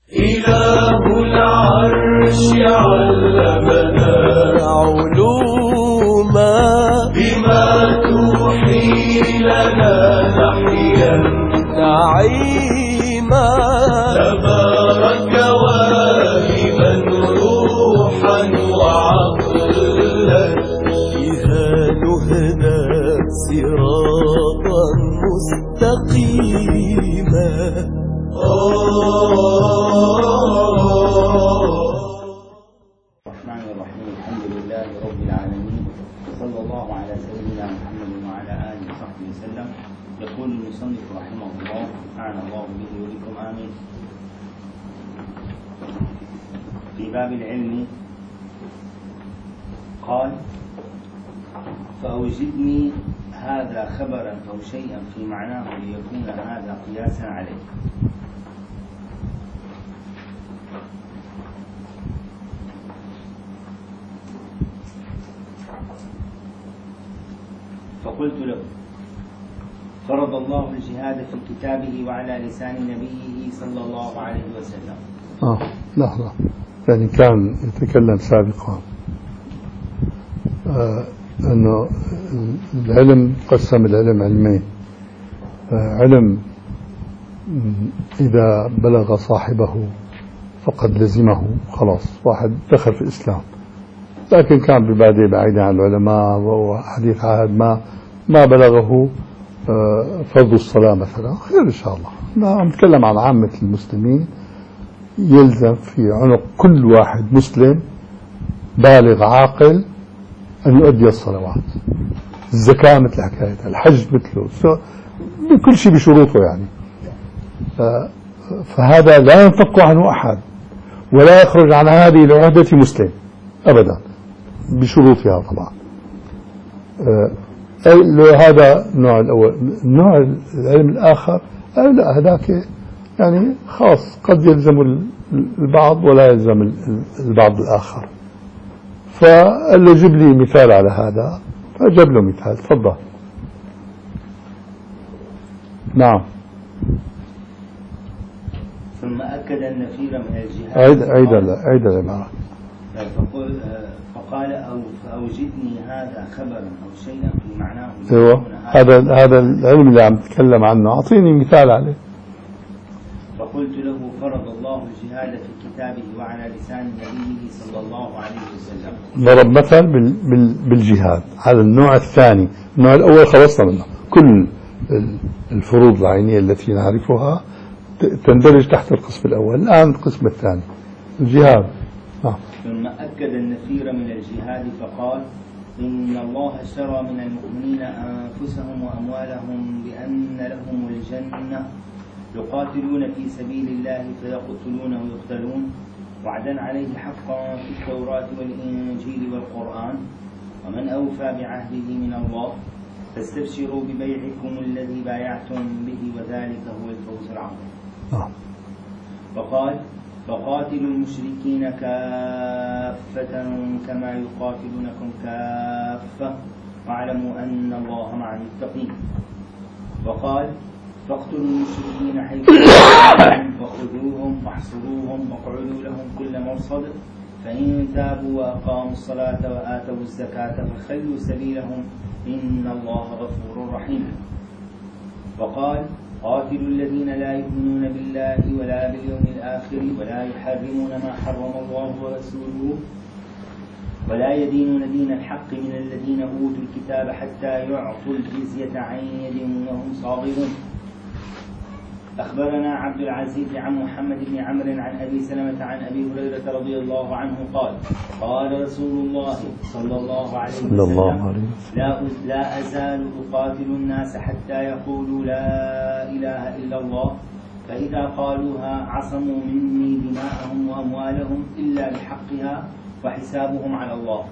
إله العرش علمنا علوما بما توحي لنا نحيا نعيما تبارك واهبا روحا وعقلا بها نهدى صراطا مستقيما. الرحمن الرحيم. الحمد لله رب العالمين، صلى الله على سيدنا محمد وعلى آله وصحبه وسلم. يقول المصنف رحمه الله: أعانى الله به وبكم آمين. في باب العلم قال: فأوجدني هذا خبرا أو شيئا في معناه ليكون هذا قياسا عليه. فقلت له: فرض الله الجهاد في كتابه وعلى لسان نبيه صلى الله عليه وسلم. لحظة، يعني كان يتكلم سابقا أنه العلم قسم العلم علمين: علم إذا بلغ صاحبه فقد لزمه، خلاص واحد دخل في الإسلام، لكن كان ببادئ بعيدا عن العلماء وحديث عهد ما بلغه فرض الصلاة مثلا، خير إن شاء الله. نتكلم عن عامة المسلمين. يلزم في عنق كل واحد مسلم بالغ عاقل أن يؤدي الصلوات، الزكاة مثل حكايتها، الحج مثله، كل شيء بشروطه يعني. فهذا لا ينفك عنه أحد ولا يخرج عن هذه العهدة مسلم أبدا بشروطها طبعا. هذا النوع الأول. النوع العلم الآخر لا، هذاك يعني خاص، قد يلزم البعض ولا يلزم البعض الآخر. فقال له: جيب لي مثال على هذا، فجاب له مثال. تفضل. نعم. ثم أكد النفير من الجهاد. عيد العبارة. فقال: فأوجدني هذا خبرا أو شيئا في معناه. ايوه، هذا العلم اللي عم تتكلم عنه، أعطيني مثال عليه. فقلت له: فرض الله الجهاد في كتابه وعلى لسان نبيه صلى الله عليه وسلم. ضرب مثل بالجهاد على النوع الثاني. النوع الأول خلصنا منه، كل الفروض العينية التي نعرفها تندرج تحت القسم الأول. الآن القسم الثاني الجهاد. ثم أكد النفير من الجهاد فقال: إن الله اشترى من المؤمنين أنفسهم وأموالهم بأن لهم الجنة يقاتلون في سبيل الله فيقتلون ويقتلون، وعدا عليه حقا في التوراة والإنجيل والقرآن، ومن أوفى بعهده من الله، فاستبشروا ببيعكم الذي بايعتم به وذلك هو الفوز العظيم. فقال: فقاتلوا المشركين كافة كما يقاتلونكم كافة واعلموا أن الله مع المتقين. وقال: فاقتلوا المشركين حيث وخذوهم واحصروهم واقعدوا لهم كل مرصد، فإن تابوا وأقاموا الصلاة وآتوا الزكاة فخلوا سبيلهم إن الله غفور رحيم. وقال: قاتلوا الذين لا يؤمنون بالله ولا باليوم الآخر ولا يحرمون ما حرم الله ورسوله ولا يدينون دين الحق من الذين أوتوا الكتاب حتى يعطوا الجزية عن يد وهم صاغرون. أخبرنا عبد العزيز عن محمد بن عمرو عن أبي سلمة عن أبي هريرة رضي الله عنه قال: قال رسول الله صلى الله عليه وسلم: لا أزال أقاتل الناس حتى يقولوا لا إله إلا الله، فإذا قالوها عصموا مني دماءهم وأموالهم إلا بحقها وحسابهم على الله.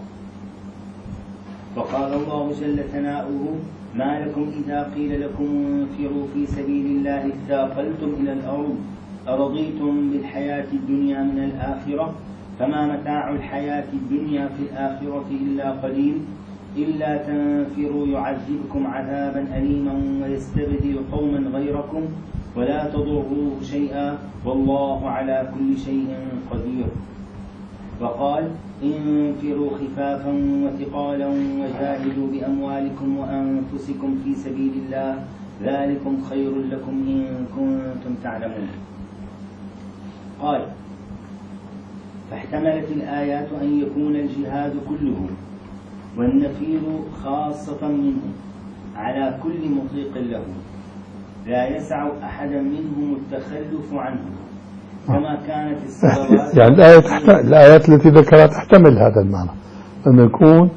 فقال الله جل ثناؤه: ما لكم إذا قيل لكم انفروا في سبيل الله اثاقلتم إلى الأرض أرضيتم بالحياة الدنيا من الآخرة، فما متاع الحياة الدنيا في الآخرة إلا قليل، إلا تنفروا يعذبكم عذابا أليما ويستبدل قوما غيركم ولا تضروه شيئا والله على كل شيء قدير. وقال انفروا خفافا وثقالا وجاهدوا بأموالكم وأنفسكم في سبيل الله ذلكم خير لكم إن كنتم تعلمون. قال فاحتملت الآيات أن يكون الجهاد كله والنفير خاصة منه على كل مطيق له لا يسع أحدا منهم التخلف عنه كما كانت الصلوات. يعني الآيات التي ذكرت تحتمل هذا المعنى أن يكون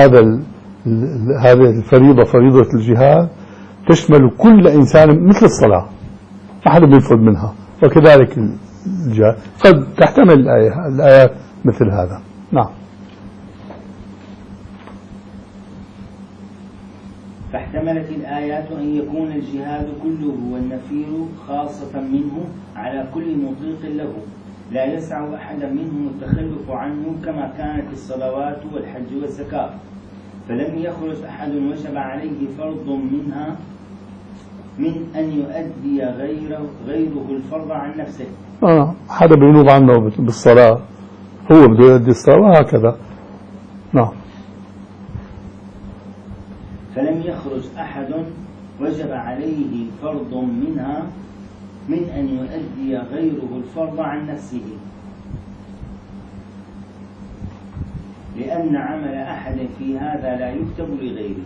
هذه الفريضة فريضة الجهاد تشمل كل إنسان مثل الصلاة ما حدا بينفذ منها، وكذلك الجهاد قد تحتمل الآيات مثل هذا. نعم. فاحتملت الآيات أن يكون الجهاد كله والنفير خاصة منه على كل مطيق له لا يسع أحدا منهم التخلف عنه كما كانت الصلوات والحج والزكاة، فلم يخرج أحد وجب عليه فرض منها من أن يؤدي غيره الفرض عن نفسه. حدا بينوب عنه بالصلاة هو بده يؤدي الصلاة وهكذا. نعم. فلم يخرج أحد وجب عليه فرض منها من أن يؤدي غيره الفرض عن نفسه، لأن عمل أحد في هذا لا يكتب لغيره.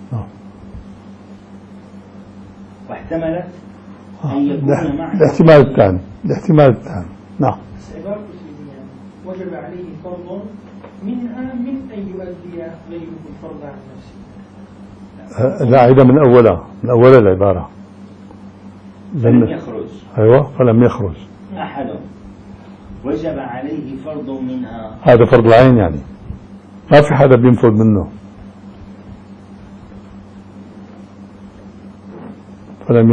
واحتملت أن يكون معنى الاحتمال الثاني. نعم. وجب عليه فرض منها من أن يؤدي غيره الفرض عن نفسه. لا عيدة من أولها العبارة. فلم يخرج. أيوة فلم يخرج أحد وجب عليه فرض منها. هذا فرض العين يعني ما في حدا بينفذ منه. فلم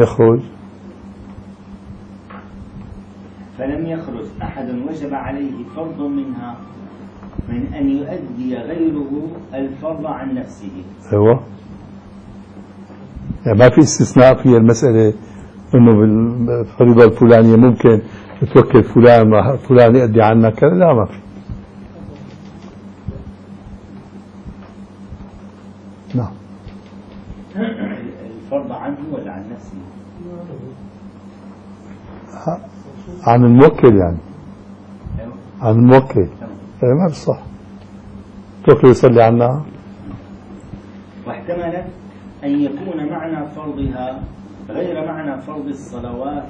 يخرج أحد وجب عليه فرض منها من أن يؤدي غيره الفرض عن نفسه. أيوة يعني ما في استثناء في المسألة إنه بالفريضة الفلانية ممكن توكل فلان يؤدي عنا كذا، لا ما في. نعم. الفرض عنه ولا عن نفسه؟ عن الموكل يعني. عن الموكل. ما بالصح توكل يصلي عنا. واحتملت أن يكون معنى فرضها غير معنى فرض الصلوات.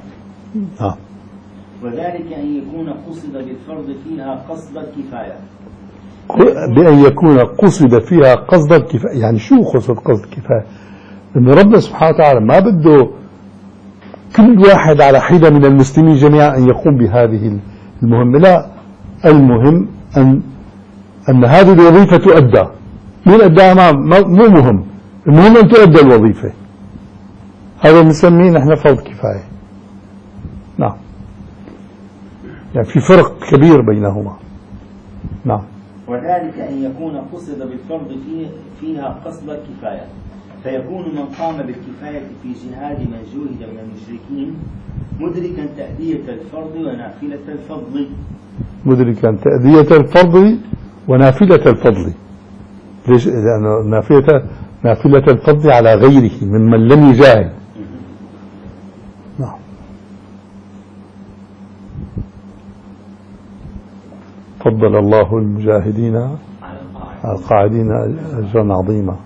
وذلك أن يكون قصد بالفرض فيها قصد الكفاية. بأن يكون قصد فيها قصد الكفاية، يعني شو قصد الكفاية؟ إن ربنا سبحانه وتعالى ما بده كل واحد على حدة من المسلمين جميعا أن يقوم بهذه المهمة، لا، المهم أن هذه الوظيفة تؤدى. مين أداها مو مهم، المهم أن تؤدى الوظيفة. هذا بنسميه نحن فرض كفاية. نعم. يعني في فرق كبير بينهما. نعم. وذلك أن يكون قصد بالفرض فيها قصد الكفاية، فيكون من قام بالكفاية في جهاد من جوهد من المشركين مدركا تأدية الفرض ونافلة الفضل. مدركا تأدية الفرض ونافلة الفضل. ليش؟ لأنه نافلة الفضل على غيره ممن لم يجاهد. نعم. فضل الله المجاهدين على القاعدين أجرا عظيما.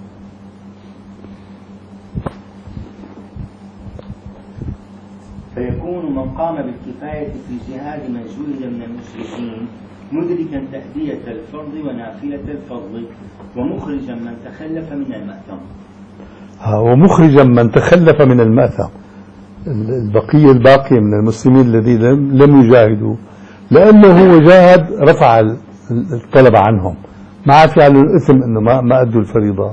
فيكون من قام بالكفاية في جهاد من جوهد من المشركين مدركا تأدية الفرض ونافلة الفضل ومخرجا من تخلف من المأثم. ومخرجا من تخلف من المأثم، الباقية من المسلمين الذين لم يجاهدوا، لأنه هو جاهد رفع الطلب عنهم، ما عاد يعملوا الإثم أنه ما أدوا الفريضة.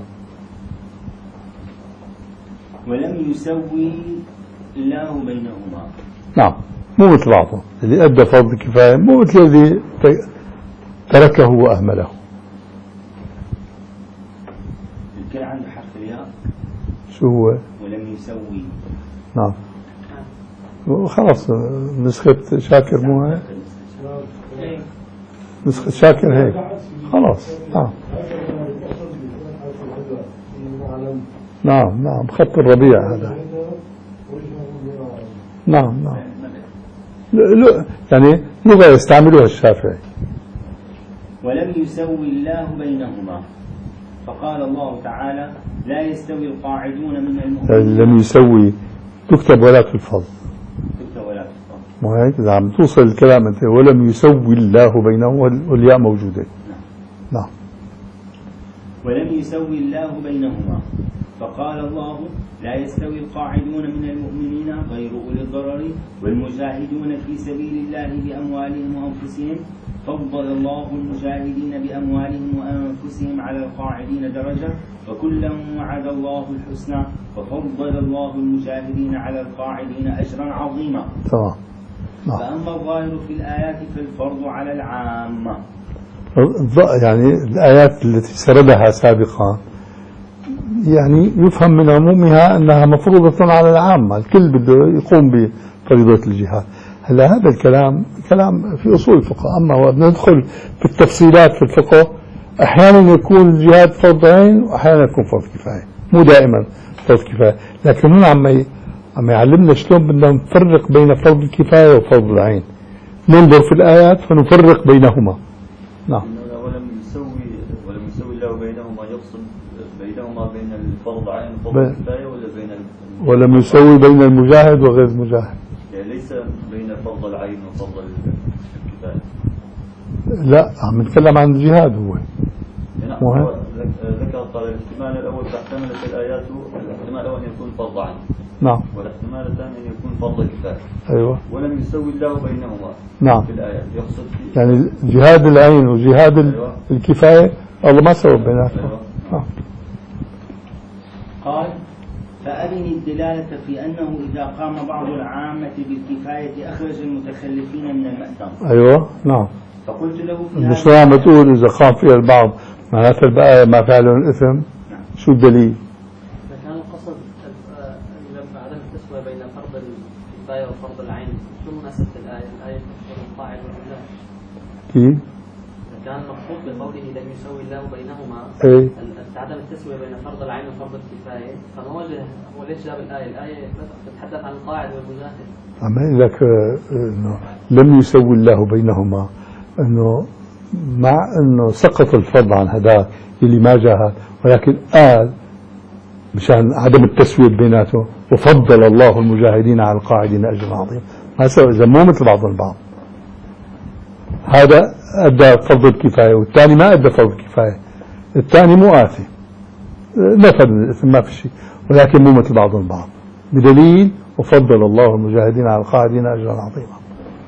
ولم يسوي الله بينهما. نعم، مو مثل بعضهم، اللي أدى فرض الكفاية مو مثل الذي تركه وأهمله. الكل عنده حرف الياء. شو هو؟ ولم يسوي. نعم. خلاص نسخة شاكر مو هيك؟ نسخة شاكر هيك خلاص. نعم خط الربيع هذا. نعم يعني لغة يستعملوها الشافعي. ولم يسوي الله بينهما، فقال الله تعالى لا يستوي القاعدون من المؤمنين. لم يسوي تكتب ولا تلفظ. تكتب ولا تلفظ. مو هيك؟ إذا عم توصل الكلام أنت ولم يسوي الله بينهم والياء موجودة. نعم. ولم يسوي الله بينهما، فقال الله لا يستوي القاعدون من المؤمنين غير أولي الضرر والمجاهدون في سبيل الله بأموالهم وأنفسهم، فضل الله المجاهدين بأموالهم وأنفسهم على القاعدين درجة، وكلا وعد الله الحسنى، وفضل الله المجاهدين على القاعدين أجرا عظيما. تمام. فأما الظاهر في الآيات فالفرض على العامة. يعني الآيات التي سردها سابقا يعني يفهم من عمومها أنها مفروضة على العامة، الكل بده يقوم بفريضة الجهاد. هلا هذا الكلام كلام في أصول الفقه، أما ندخل في التفصيلات في الفقه أحيانا يكون الجهاد فرض عين وأحيانا يكون فرض كفاية، مو دائما فرض كفاية، لكن هنا عم يعلمنا شلون بدنا نفرق بين فرض الكفاية وفرض العين. ننظر في الآيات فنفرق بينهما. نعم. ولم يسوي الله بينهما، يقصد بينهما بين الفرض عين وفرض الكفاية ولا بين ولم يسوي بين المجاهد وغير المجاهد، يعني ليس بين فرض العين وفرض الكفاية. لا عم نتكلم عن الجهاد هو. نعم. ذكر الاحتمال الأول فاحتملت الآيات الاحتمال الأول أن يكون فرض عين. نعم. والاحتمال الثاني أن يكون فرض كفاية. أيوة. ولم يسوي الله بينهما. نعم. في الآيات يقصد يعني جهاد العين وجهاد أيوة. الكفاية الله ما سوى بيناتهم. أيوة. قال فأبني الدلالة في أنه إذا قام بعض العامة بالكفاية أخرج المتخلفين من المأثم. أيوة. نعم. فقلت له في مش عم تقول إذا قام فيها البعض معناتها البقايا ما فعلوا الإثم. نعم. شو الدليل؟ كان القصد عدم التسوية بين فرض الكفاية وفرض العين، شو مناسبة الآية؟ الآية تذكر القاعد والمجاهد. كيف؟ كان المقصود بقوله لم يسوي الله بينهما إيه؟ عدم التسوية بين فرض العين وفرض الكفاية، فما وجه هو ليش جاب الآية؟ الآية تتحدث عن القاعد والمجاهد. عم أقول لك إنه لم يسوي الله بينهما، إنه مع إنه سقط الفرض عن هذاك اللي ما جاهد، ولكن قال مشان عدم التسوية بيناته وفضل الله المجاهدين على القاعدين أجر عظيم. ما سوى إذا مو مثل بعض البعض. هذا أدى فرض الكفاية والثاني ما أدى فرض الكفاية، الثاني مو آثم نفذ الإثم ما في شيء، ولكن مو مثل بعض البعض، بدليل وفضل الله المجاهدين على القاعدين أجرا عظيما.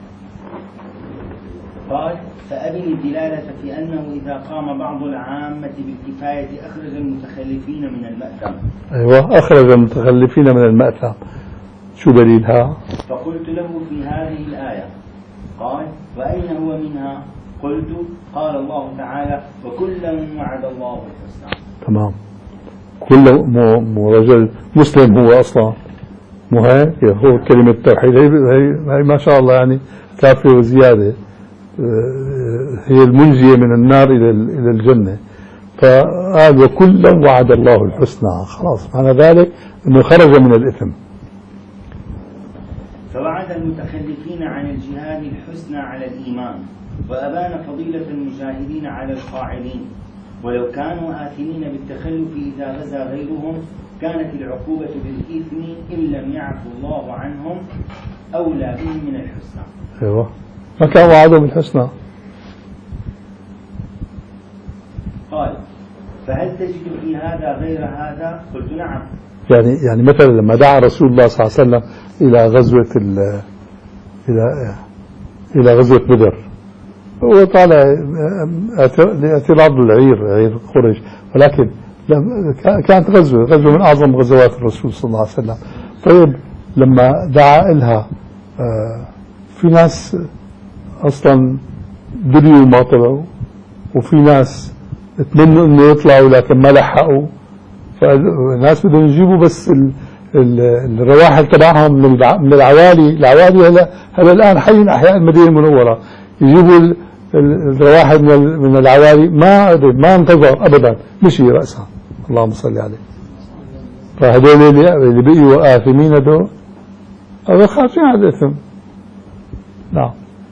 قال فأبني الدلالة في أنه إذا قام بعض العامة بالكفاية أخرج المتخلفين من المأثم. أيوة أخرج المتخلفين من المأثم، شو دليلها؟ فقلت له في هذه الآية. قال وأين هو منها؟ قلت قال الله تعالى وكلا وعد الله الحسنى. تمام. كل مو رجل مسلم هو أصلا، مو هيك هو كلمة التوحيد هي ما شاء الله يعني كافية وزيادة، هي المنجية من النار إلى الجنة. فقال وكلا وعد الله الحسنى، خلاص معنى ذلك أنه خرج من الإثم. فوعد المتخلفين عن الجهاد الحسنى على الإيمان، وأبان فضيلة المجاهدين على القاعدين، ولو كانوا آثمين بالتخلف إذا غزا غيرهم كانت العقوبة بالإثم إن لم يعفو الله عنهم أولى بهم من الحسنى. أيوة ما كان وعدهم بالحسنى. قال فهل تجد في هذا غير هذا؟ قلت نعم. يعني مثلا لما دعا رسول الله صلى الله عليه وسلم إلى غزوة بدر، هو طالع لاعتراض العير، عير قريش، ولكن كانت غزوة من أعظم غزوات الرسول صلى الله عليه وسلم. طيب لما دعا إلها في ناس أصلا دريوا ما طلعوا، وفي ناس تمنوا إنه يطلعوا لكن ما لحقوا، فالناس بدهم يجيبوا بس الرواحل تبعهم من العوالي هلا الآن حي من أحياء المدينة المنورة يجيبوا الرواحل من العوالي، ما انتظر أبدا، مشي رأسها. اللهم صل عليه. فهدول اللي بقيوا آثمين هدول خايفين على الإثم. نعم.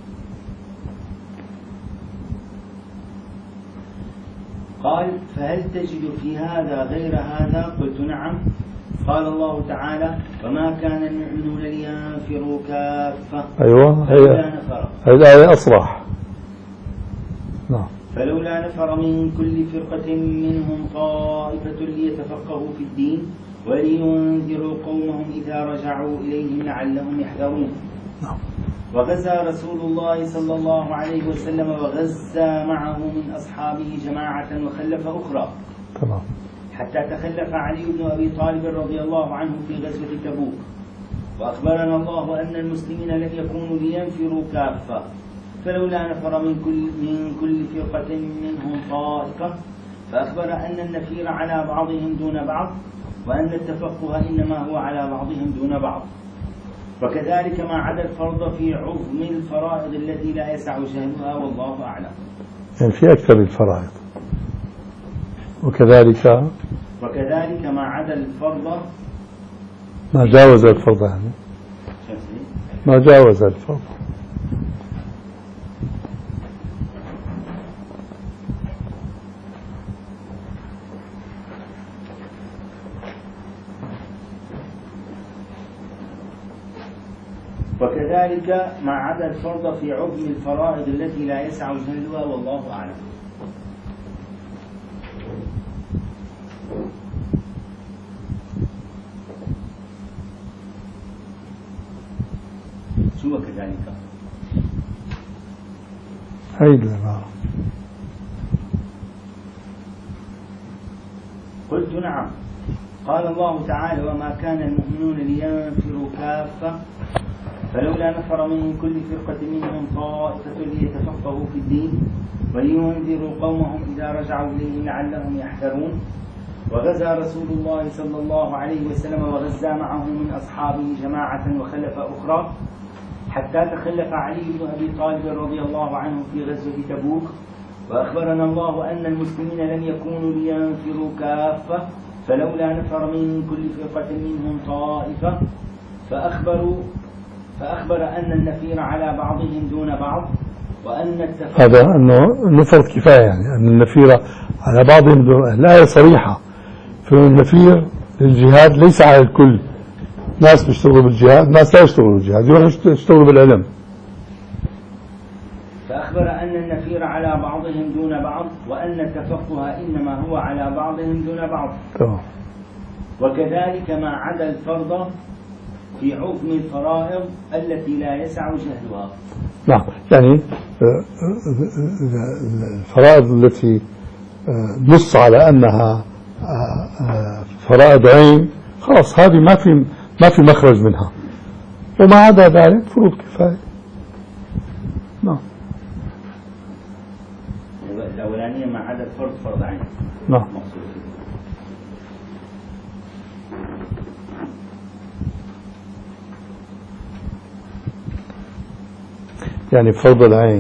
قال: فهل تجد في هذا غير هذا؟ قلت: نعم. قال الله تعالى: وما كان المؤمنون لينفروا كافة. أيوة، فلولا نفر. هذه الآية أصرح. نعم. فلولا نفر من كل فرقة منهم طائفة ليتفقهوا في الدين ولينذروا قومهم إذا رجعوا إليهم لعلهم يحذرون. نعم. وغزا رسول الله صلى الله عليه وسلم وغزا معه من أصحابه جماعة وخلف أخرى. تمام. حتى تخلف علي بن أبي طالب رضي الله عنه في غزوة تبوك. وأخبرنا الله أن المسلمين لم يكونوا لينفروا كافة، فلولا نفر من كل فرقة منهم طائفة، فأخبر أن النفير على بعضهم دون بعض، وأن التفقه إنما هو على بعضهم دون بعض. وكذلك ما عدا الفرض في عظم الفرائض التي لا يسع جهلها، والله أعلم. يعني في أكثر الفرائض. وكذلك ما عدا الفرض، ما جاوز الفرض، يعني ما جاوز الفرض. وكذلك ما عدا الفرض في عظم الفرائض التي لا يسع جهلها، والله أعلم. شو كذلك؟ هاي العبارة. قلت: نعم. قال الله تعالى: وما كان المؤمنون لينفروا كافة، فلولا نفر من كل فرقة منهم طائفة ليتفقهوا في الدين ولينذروا قومهم إذا رجعوا إليهم لعلهم يحذرون. وغزا رسول الله صلى الله عليه وسلم وغزا معه من أصحابه جماعة وخلف أخرى، حتى تخلف علي بن أبي طالب رضي الله عنه في غزوة تبوك. وأخبرنا الله أن المسلمين لم يكونوا لينفروا كافة، فلولا نفر من كل فرقة منهم طائفة، فأخبر أن النفير على بعضهم دون بعض، وأن التفرق هذا أنه نفر كفاية، يعني أن النفير على بعضهم دون. الآية صريحة في النفير للجهاد ليس على الكل. ناس بيشتغلوا بالجهاد، ناس لا يشتغلوا بالجهاد، يروحوا يشتغلوا بالعلم. فأخبر أن النفير على بعضهم دون بعض، وأن التفقه إنما هو على بعضهم دون بعض. تمام. وكذلك ما عدا الفرض في عظم الفرائض التي لا يسع جهلها. نعم، يعني الفرائض التي نص على أنها فرائض عين، خلاص هذه ما في مخرج منها. وما عدا ذلك فروض كفاية. نعم. الأولانية ما عدا الفرض فرض عين. نعم. يعني فرض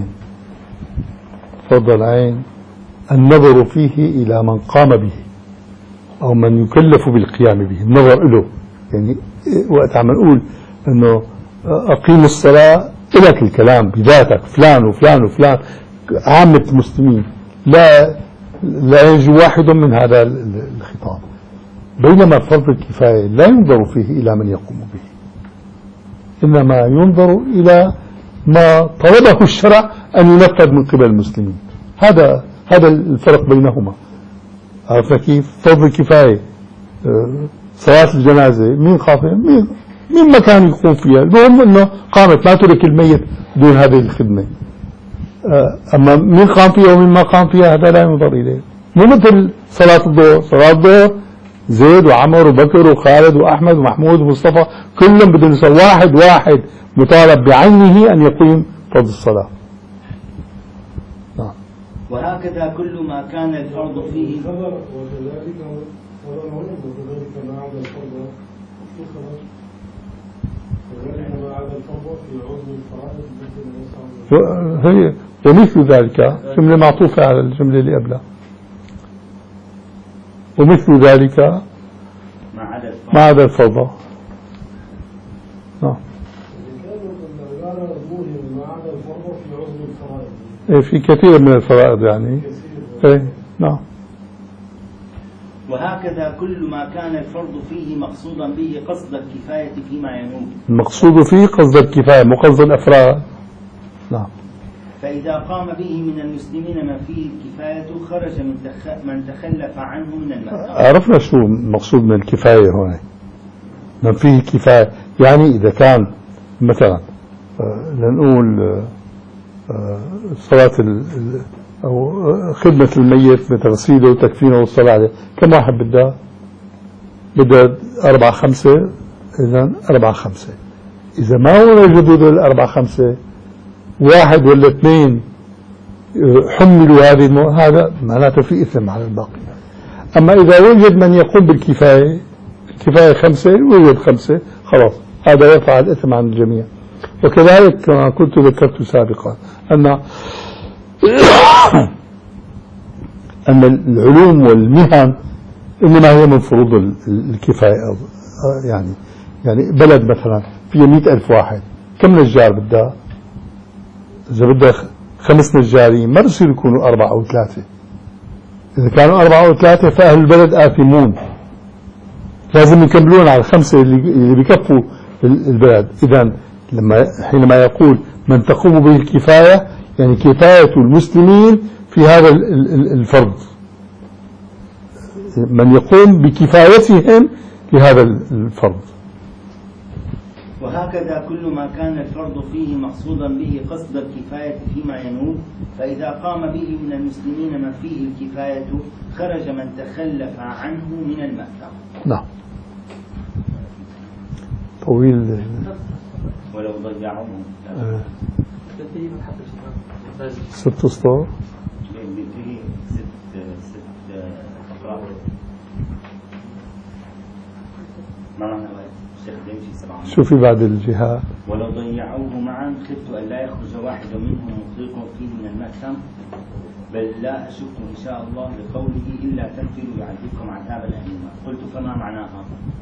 العين النظر فيه إلى من قام به أو من يكلف بالقيام به، النظر له. يعني وقت عم نقول أنه أقيم الصلاة، إلك الكلام بذاتك فلان وفلان وفلان، عامة المسلمين، لا ينجو واحد من هذا الخطاب. بينما فرض الكفاية لا ينظر فيه إلى من يقوم به، إنما ينظر إلى ما طلبه الشرع أن ينفذ من قبل المسلمين. هذا الفرق بينهما. عرفنا كيف؟ فرض الكفاية صلاة الجنازة، مين خاطئ؟ مين ما كان يقوم فيها، المهم أنه قامت، ما ترك الميت دون هذه الخدمة. أما مين قام فيها ومين ما قام فيها هذا لا ينظر إليه. مو مثل صلاة الظهر زيد وعمر وبكر وخالد وأحمد ومحمود ومصطفى كلهم بدهم يصلوا، واحد مطالب بعينه أن يقيم فرض الصلاة. وهكذا كل ما كان الفرض فيه. وكذلك ما عدا الفرض هي ومثل ذلك جملة معطوفة على الجملة اللي قبلها. ومثل ذلك ما عدا الفرض. نعم. في كثير من الفرائض يعني. نعم. وهكذا كل ما كان الفرض فيه مقصودا به قصد الكفاية فيما ينوب. المقصود فيه قصد الكفاية مو قصد الأفراد. نعم. فإذا قام به من المسلمين من فيه الكفاية خرج من تخلف عنه من المأثم. عرفنا شو المقصود من الكفاية هنا. من فيه الكفاية يعني إذا كان مثلا لنقول صلاة أو خدمة الميت بتغسيله وتكفينه والصلاة عليه، كم واحد بدها 4-5. إذن 4-5. إذا ما وجدوا دول 4-5 1 ولا 2 حملوا هذا معناته في إثم على الباقي. أما إذا وجد من يقوم بالكفاية، الكفاية 5 وجد 5 خلاص هذا يرفع الإثم عن الجميع. وكذلك كما كنت ذكرت سابقا أن العلوم والمهن إنما هي من فروض الكفاية. يعني بلد مثلا فيه 100,000 واحد، كم نجار بدها؟ إذا بدها 5 نجارين ما بصير يكونوا 4 أو 3. إذا كانوا 4 أو 3 فأهل البلد آثمون، لازم يكملون على 5 اللي بيكفوا البلد. إذن حينما يقول من تقوم به الكفاية يعني كفاية المسلمين في هذا الفرض، من يقوم بكفايتهم في هذا الفرض. وهكذا كل ما كان الفرض فيه مقصودا به قصد الكفاية فيما ينوب، فإذا قام به من المسلمين من فيه الكفاية خرج من تخلف عنه من المأثم. نعم. طويل. ولو ضيعوه 6 أسطر. 6 أقراء. ما معنى الشيخ يمشي 7. شو في بعد الجهاد؟ ولو ضيعوه معا خفت أن لا يخرج واحد منهم مطلق فيه من المأثم، بل لا أشك إن شاء الله لقوله إلا تنفروا يعذبكم عذابا أليما. قلت فما معناها؟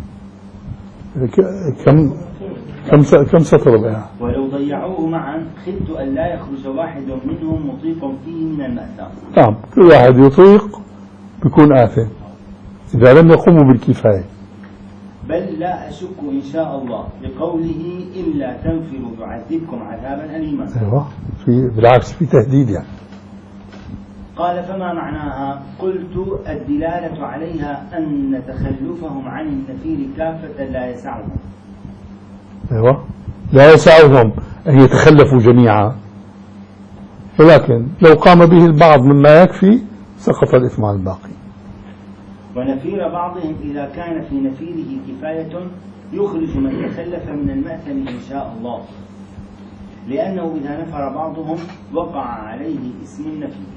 كم سطر بها؟ ولو ضيعوه معا خفت أن لا يخرج واحد منهم مطيق فيه من المأثم. نعم، كل واحد يطيق بيكون آثم إذا لم يقوموا بالكفاية. بل لا أشك إن شاء الله لقوله إلا تنفروا يعذبكم عذابا أليما. أيوة، بالعكس في تهديد يعني. قال فما معناها؟ قلت الدلالة عليها أن تخلفهم عن النفير كافة لا يسعهم. أيوة، لا يسعهم أن يتخلفوا جميعا، ولكن لو قام به البعض مما يكفي سقط الإثم على الباقي. ونفير بعضهم إذا كان في نفيره كفاية يخرج من تخلف من المأثم إن شاء الله، لأنه إذا نفر بعضهم وقع عليه اسم النفير.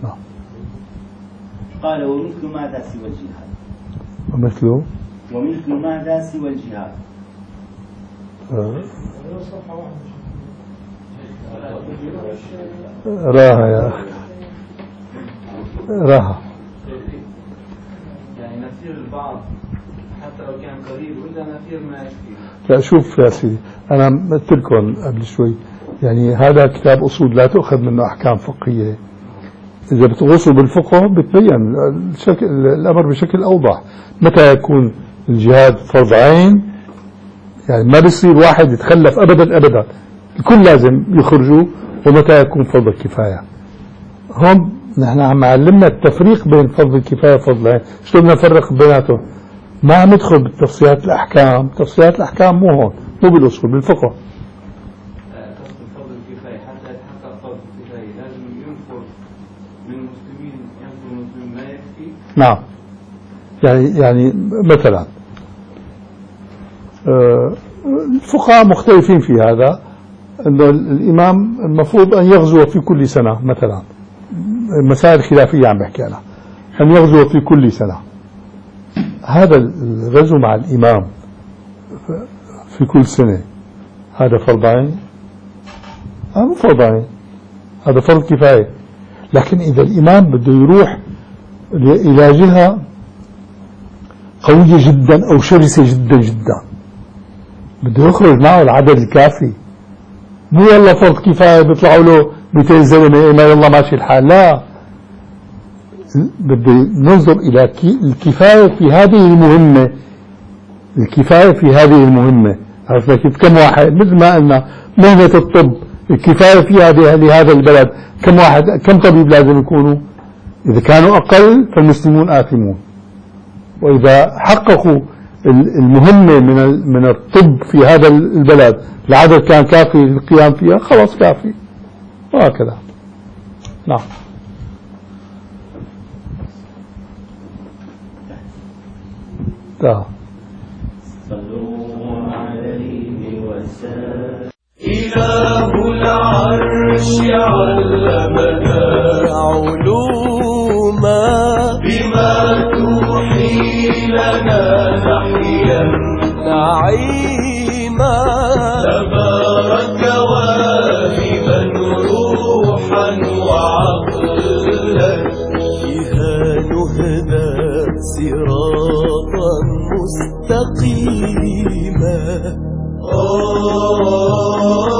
قال ومثل ماذا سوى الجهاد؟ ومثل ماذا سوى الجهاد؟ راها يا أخي، راها. يعني نفير البعض حتى لو كان قليل وإلا نفير ما يكفي. لا شوف يا سيدي، أنا قلت لكم قبل شوي يعني هذا كتاب أصول لا تأخذ منه أحكام فقهية. إذا بتغوصوا بالفقه بتبين الأمر بشكل أوضح. متى يكون الجهاد فرض عين؟ يعني ما بيصير واحد يتخلف أبدا أبدا، الكل لازم يخرجوا. ومتى يكون فرض الكفاية؟ هم نحن عم علمنا التفريق بين فرض الكفاية وفرض العين. شلون نفرق بيناتهم؟ ما عم ندخل بالتفصيلات الأحكام. تفصيلات الأحكام مو هون، مو بالأصول، بالفقه. فرض الكفاية حتى يتحقق فرض الكفاية لازم ينفر من المسلمين، ينفر المسلمين ما يكفي. نعم، يعني مثلا الفقهاء مختلفين في هذا، أنه الإمام المفروض أن يغزو في كل سنة مثلا، مسائل خلافية عم بحكي أنا، أن يغزو في كل سنة. هذا الغزو مع الإمام في كل سنة، هذا فرض عين؟ هذا مو فرض عين، هذا فرض كفاية. لكن إذا الإمام بده يروح إلى جهة قوية جدا أو شرسة جدا جدا، بده يخرج معه العدد الكافي، مو والله فرض كفاية بيطلعوا له 200 زلمة ما يلا ماشي الحال، لا، بده ننظر إلى الكفاية في هذه المهمة، الكفاية في هذه المهمة. عرفنا كيف؟ كم واحد، مثل ما قلنا مهنة الطب الكفاية فيها لهذا البلد، كم واحد، كم طبيب لازم يكونوا؟ إذا كانوا أقل فالمسلمون آثمون، وإذا حققوا المهمة من الطب في هذا البلد العدد كان كافي للقيام فيها، خلاص كافي، وهكذا. نعم. صلوا عليه وسلم. إله العرش علمنا علوما بما توحي لنا نحيا نعيما، تبارك واهبا روحا وعقلا، بها نهدى صراطا مستقيما.